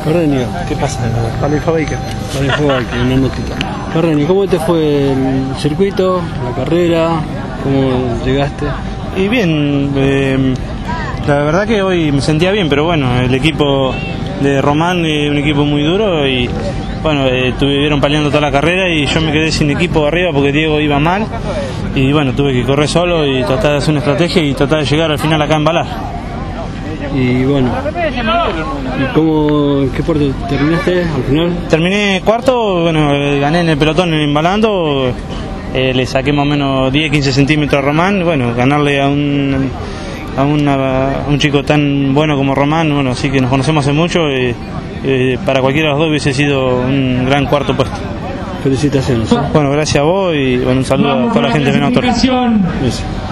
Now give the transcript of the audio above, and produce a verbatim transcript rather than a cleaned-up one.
Carreño, ¿Qué pasa? para el Fabrica, para el Fabrica, una notita. Carreño, ¿cómo te fue el circuito, la carrera? ¿Cómo llegaste? Y bien, eh, la verdad que hoy me sentía bien, pero bueno, el equipo de Román es un equipo muy duro y bueno, eh, estuvieron peleando toda la carrera y yo me quedé sin equipo arriba porque Diego iba mal y bueno, tuve que correr solo y tratar de hacer una estrategia y tratar de llegar al final acá en Balar. Y bueno, ¿y cómo, qué puerto terminaste al final? Terminé cuarto, bueno, eh, gané en el pelotón embalando, eh, le saqué más o menos diez a quince centímetros a Román, bueno, ganarle a un a, una, a un chico tan bueno como Román, bueno, así que nos conocemos hace mucho, y, eh, para cualquiera de los dos hubiese sido un gran cuarto puesto. Felicitaciones. ¿eh? Bueno, gracias a vos y bueno, un saludo a toda la gente de Venado Tuerto.